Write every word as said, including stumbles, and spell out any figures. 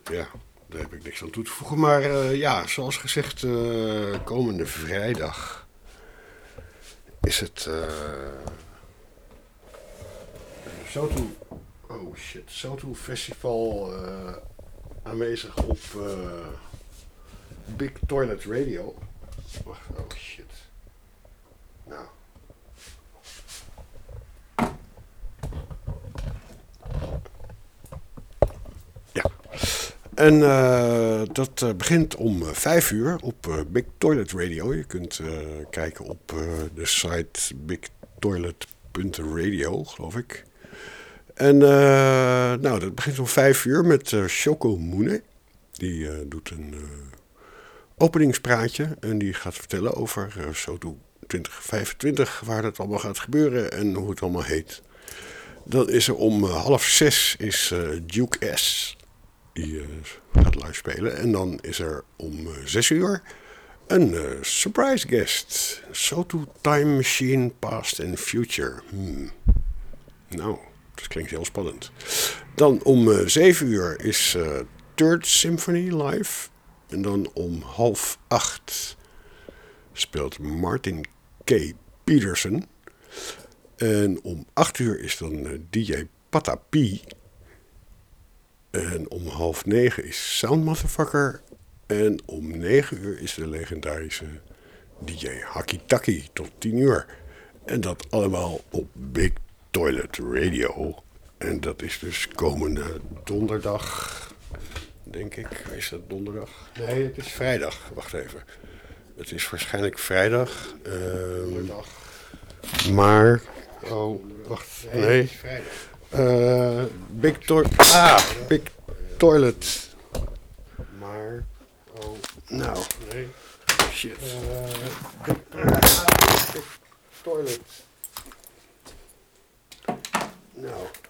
ja, daar heb ik niks aan toe te voegen. Maar uh, ja, zoals gezegd, uh, komende vrijdag is het uh, Soto, oh shit, Soto Festival uh, aanwezig op uh, Big Toilet Radio. Wacht, oh shit. Nou. Ja. En uh, dat uh, begint om uh, vijf uur op uh, Big Toilet Radio. Je kunt uh, kijken op uh, de site big toilet punt radio, geloof ik. En uh, nou, dat begint om vijf uur met uh, Choco Moene. Die uh, doet een uh, openingspraatje en die gaat vertellen over uh, Soto twintig vijfentwintig, waar dat allemaal gaat gebeuren en hoe het allemaal heet. Dan is er om uh, half zes is uh, Duke S. Die uh, gaat live spelen. En dan is er om uh, zes uur een uh, surprise guest. Soto Time Machine Past and Future. Hmm. Nou, dat klinkt heel spannend. Dan om uh, zeven uur is uh, Third Symphony live. En dan om half acht speelt Martin K. Peterson. En om acht uur is dan uh, D J Patapi. En om half negen is Sound Motherfucker. En om negen uur is de legendarische D J Hakitaki tot tien uur. En dat allemaal op Big Toilet Radio. En dat is dus komende donderdag, denk ik. Is dat donderdag? Nee, het is vrijdag. Wacht even. Het is waarschijnlijk vrijdag. Um, maar... Oh, wacht. Nee. Het is vrijdag. Uh, Big Toilet. Ah, Big Toilet. Maar. Oh. Nou. Nee. Shit. Uh, Big Toilet. Ah, Big Toilet. Nou.